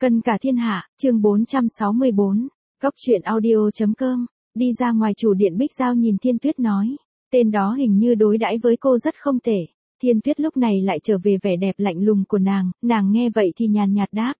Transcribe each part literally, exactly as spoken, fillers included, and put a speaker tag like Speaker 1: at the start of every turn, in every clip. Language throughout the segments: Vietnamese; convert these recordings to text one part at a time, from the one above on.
Speaker 1: Cân cả thiên hạ, chương bốn trăm sáu mươi bốn, Cóc truyện audio.com, đi ra ngoài chủ điện Bích Giao nhìn Thiên Tuyết nói, tên đó hình như đối đãi với cô rất không tệ. Thiên Tuyết lúc này lại trở về vẻ đẹp lạnh lùng của nàng, nàng nghe vậy thì nhàn nhạt đáp.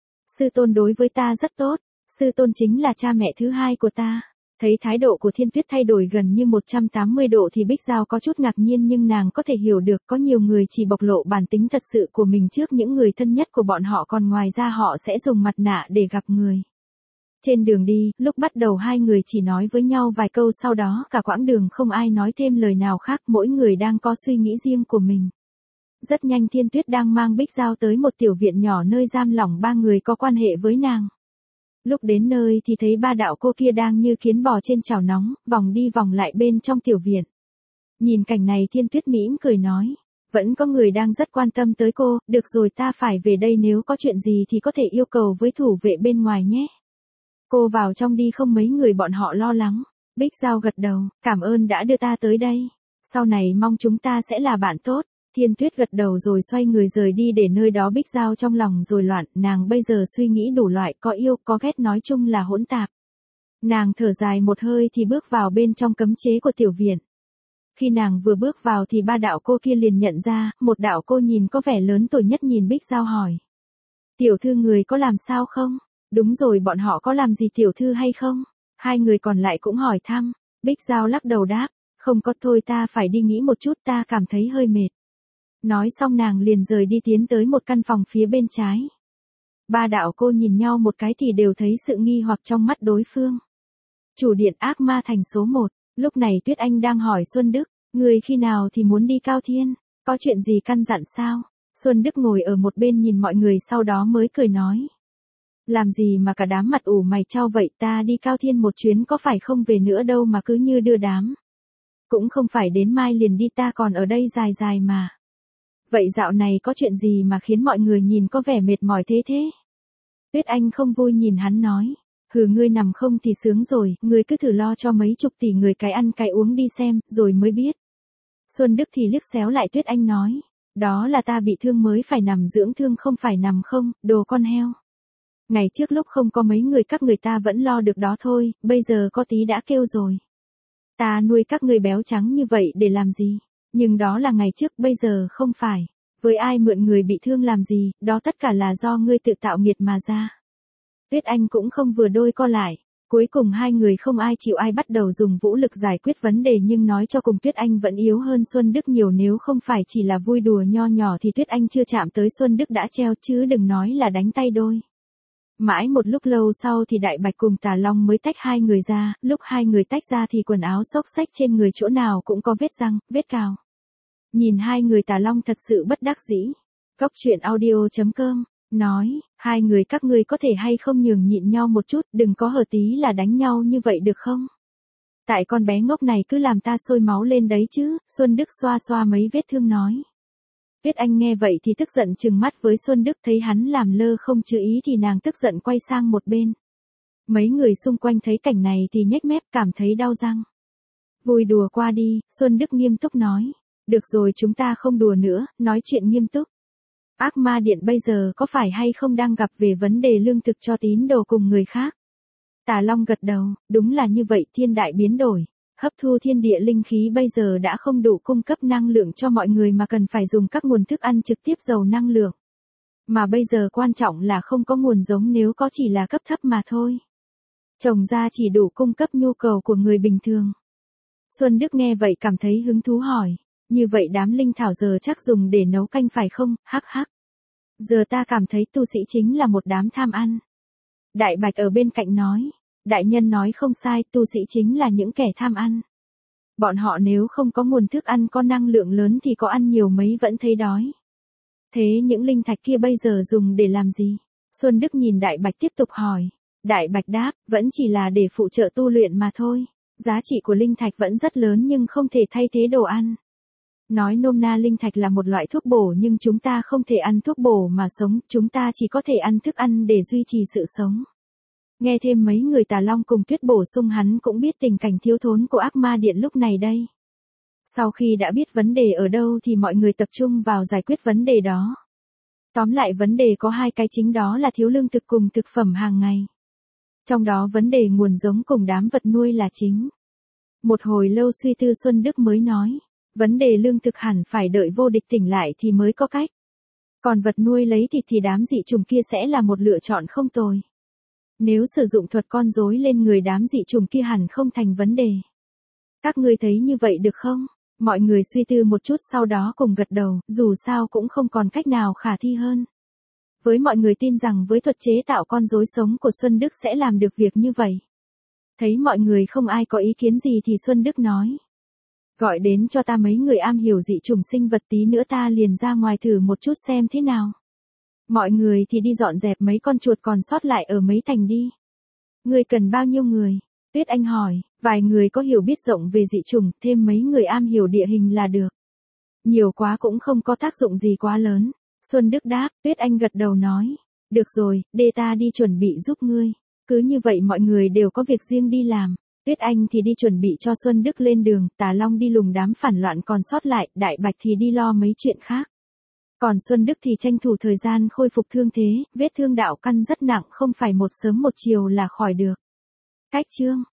Speaker 1: Sư tôn đối với ta rất tốt, sư tôn chính là cha mẹ thứ hai của ta. Thấy thái độ của Thiên Tuyết thay đổi gần như một trăm tám mươi độ thì Bích Giao có chút ngạc nhiên, nhưng nàng có thể hiểu được có nhiều người chỉ bộc lộ bản tính thật sự của mình trước những người thân nhất của bọn họ, còn ngoài ra họ sẽ dùng mặt nạ để gặp người. Trên đường đi, lúc bắt đầu hai người chỉ nói với nhau vài câu, sau đó cả quãng đường không ai nói thêm lời nào khác, mỗi người đang có suy nghĩ riêng của mình. Rất nhanh Thiên Tuyết đang mang Bích Giao tới một tiểu viện nhỏ nơi giam lỏng ba người có quan hệ với nàng. Lúc đến nơi thì thấy ba đạo cô kia đang như kiến bò trên chảo nóng, vòng đi vòng lại bên trong tiểu viện. Nhìn cảnh này Thiên Tuyết mỉm cười nói, vẫn có người đang rất quan tâm tới cô, được rồi ta phải về đây, nếu có chuyện gì thì có thể yêu cầu với thủ vệ bên ngoài nhé. Cô vào trong đi, không mấy người bọn họ lo lắng. Bích Giao gật đầu, cảm ơn đã đưa ta tới đây. Sau này mong chúng ta sẽ là bạn tốt. Thiên Tuyết gật đầu rồi xoay người rời đi, để nơi đó Bích Giao trong lòng rồi loạn, nàng bây giờ suy nghĩ đủ loại, có yêu, có ghét, nói chung là hỗn tạp. Nàng thở dài một hơi thì bước vào bên trong cấm chế của tiểu viện. Khi nàng vừa bước vào thì ba đạo cô kia liền nhận ra, một đạo cô nhìn có vẻ lớn tuổi nhất nhìn Bích Giao hỏi. Tiểu thư người có làm sao không? Đúng rồi, bọn họ có làm gì tiểu thư hay không? Hai người còn lại cũng hỏi thăm. Bích Giao lắc đầu đáp, không có, thôi ta phải đi nghĩ một chút, ta cảm thấy hơi mệt. Nói xong nàng liền rời đi tiến tới một căn phòng phía bên trái. Ba đạo cô nhìn nhau một cái thì đều thấy sự nghi hoặc trong mắt đối phương. Chủ điện Ác Ma Thành số một, lúc này Tuyết Anh đang hỏi Xuân Đức, người khi nào thì muốn đi Cao Thiên, có chuyện gì căn dặn sao? Xuân Đức ngồi ở một bên nhìn mọi người sau đó mới cười nói. Làm gì mà cả đám mặt ủ mày chau vậy, ta đi Cao Thiên một chuyến có phải không về nữa đâu mà cứ như đưa đám. Cũng không phải đến mai liền đi, ta còn ở đây dài dài mà. Vậy dạo này có chuyện gì mà khiến mọi người nhìn có vẻ mệt mỏi thế thế? Tuyết Anh không vui nhìn hắn nói. Hừ, ngươi nằm không thì sướng rồi, ngươi cứ thử lo cho mấy chục tỷ người cái ăn cái uống đi xem, rồi mới biết. Xuân Đức thì liếc xéo lại Tuyết Anh nói. Đó là ta bị thương mới phải nằm dưỡng thương, không phải nằm không, đồ con heo. Ngày trước lúc không có mấy người các người ta vẫn lo được đó thôi, bây giờ có tí đã kêu rồi. Ta nuôi các người béo trắng như vậy để làm gì? Nhưng đó là ngày trước, bây giờ không phải. Với ai mượn người bị thương làm gì, đó tất cả là do ngươi tự tạo nghiệt mà ra. Tuyết Anh cũng không vừa đôi co lại. Cuối cùng hai người không ai chịu ai bắt đầu dùng vũ lực giải quyết vấn đề, nhưng nói cho cùng Tuyết Anh vẫn yếu hơn Xuân Đức nhiều, nếu không phải chỉ là vui đùa nho nhỏ thì Tuyết Anh chưa chạm tới Xuân Đức đã treo, chứ đừng nói là đánh tay đôi. Mãi một lúc lâu sau thì Đại Bạch cùng Tà Long mới tách hai người ra, lúc hai người tách ra thì quần áo xốc xách trên người chỗ nào cũng có vết răng, vết cào. Nhìn hai người Tà Long thật sự bất đắc dĩ. Cóc truyện audio.com, nói, hai người các ngươi có thể hay không nhường nhịn nhau một chút, đừng có hở tí là đánh nhau như vậy được không? Tại con bé ngốc này cứ làm ta sôi máu lên đấy chứ, Xuân Đức xoa xoa mấy vết thương nói. Tuyết Anh nghe vậy thì tức giận trừng mắt với Xuân Đức, thấy hắn làm lơ không chú ý thì nàng tức giận quay sang một bên. Mấy người xung quanh thấy cảnh này thì nhếch mép, cảm thấy đau răng. Vui đùa qua đi, Xuân Đức nghiêm túc nói. Được rồi, chúng ta không đùa nữa, nói chuyện nghiêm túc. Ác Ma Điện bây giờ có phải hay không đang gặp về vấn đề lương thực cho tín đồ cùng người khác? Tà Long gật đầu, đúng là như vậy, thiên đại biến đổi. Hấp thu thiên địa linh khí bây giờ đã không đủ cung cấp năng lượng cho mọi người mà cần phải dùng các nguồn thức ăn trực tiếp giàu năng lượng. Mà bây giờ quan trọng là không có nguồn giống, nếu có chỉ là cấp thấp mà thôi. Trồng ra chỉ đủ cung cấp nhu cầu của người bình thường. Xuân Đức nghe vậy cảm thấy hứng thú hỏi, như vậy đám linh thảo giờ chắc dùng để nấu canh phải không? Hắc hắc. Giờ ta cảm thấy tu sĩ chính là một đám tham ăn. Đại Bạch ở bên cạnh nói. Đại nhân nói không sai, tu sĩ chính là những kẻ tham ăn. Bọn họ nếu không có nguồn thức ăn có năng lượng lớn thì có ăn nhiều mấy vẫn thấy đói. Thế những linh thạch kia bây giờ dùng để làm gì? Xuân Đức nhìn Đại Bạch tiếp tục hỏi. Đại Bạch đáp, vẫn chỉ là để phụ trợ tu luyện mà thôi. Giá trị của linh thạch vẫn rất lớn nhưng không thể thay thế đồ ăn. Nói nôm na, linh thạch là một loại thuốc bổ nhưng chúng ta không thể ăn thuốc bổ mà sống, chúng ta chỉ có thể ăn thức ăn để duy trì sự sống. Nghe thêm mấy người Tà Long cùng Tuyết bổ sung, hắn cũng biết tình cảnh thiếu thốn của Ác Ma Điện lúc này đây. Sau khi đã biết vấn đề ở đâu thì mọi người tập trung vào giải quyết vấn đề đó. Tóm lại vấn đề có hai cái chính, đó là thiếu lương thực cùng thực phẩm hàng ngày. Trong đó vấn đề nguồn giống cùng đám vật nuôi là chính. Một hồi lâu suy tư Xuân Đức mới nói, vấn đề lương thực hẳn phải đợi vô địch tỉnh lại thì mới có cách. Còn vật nuôi lấy thịt thì đám dị trùng kia sẽ là một lựa chọn không tồi. Nếu sử dụng thuật con rối lên người đám dị trùng kia hẳn không thành vấn đề. Các ngươi thấy như vậy được không? Mọi người suy tư một chút sau đó cùng gật đầu, dù sao cũng không còn cách nào khả thi hơn. Với mọi người tin rằng với thuật chế tạo con rối sống của Xuân Đức sẽ làm được việc như vậy. Thấy mọi người không ai có ý kiến gì thì Xuân Đức nói. Gọi đến cho ta mấy người am hiểu dị trùng sinh vật, tí nữa ta liền ra ngoài thử một chút xem thế nào. Mọi người thì đi dọn dẹp mấy con chuột còn sót lại ở mấy thành đi. Ngươi cần bao nhiêu người? Tuyết Anh hỏi, vài người có hiểu biết rộng về dị trùng, thêm mấy người am hiểu địa hình là được. Nhiều quá cũng không có tác dụng gì quá lớn. Xuân Đức đáp, Tuyết Anh gật đầu nói. Được rồi, để ta đi chuẩn bị giúp ngươi. Cứ như vậy mọi người đều có việc riêng đi làm. Tuyết Anh thì đi chuẩn bị cho Xuân Đức lên đường, Tà Long đi lùng đám phản loạn còn sót lại, Đại Bạch thì đi lo mấy chuyện khác. Còn Xuân Đức thì tranh thủ thời gian khôi phục thương thế, vết thương đạo căn rất nặng, không phải một sớm một chiều là khỏi được. Cách chương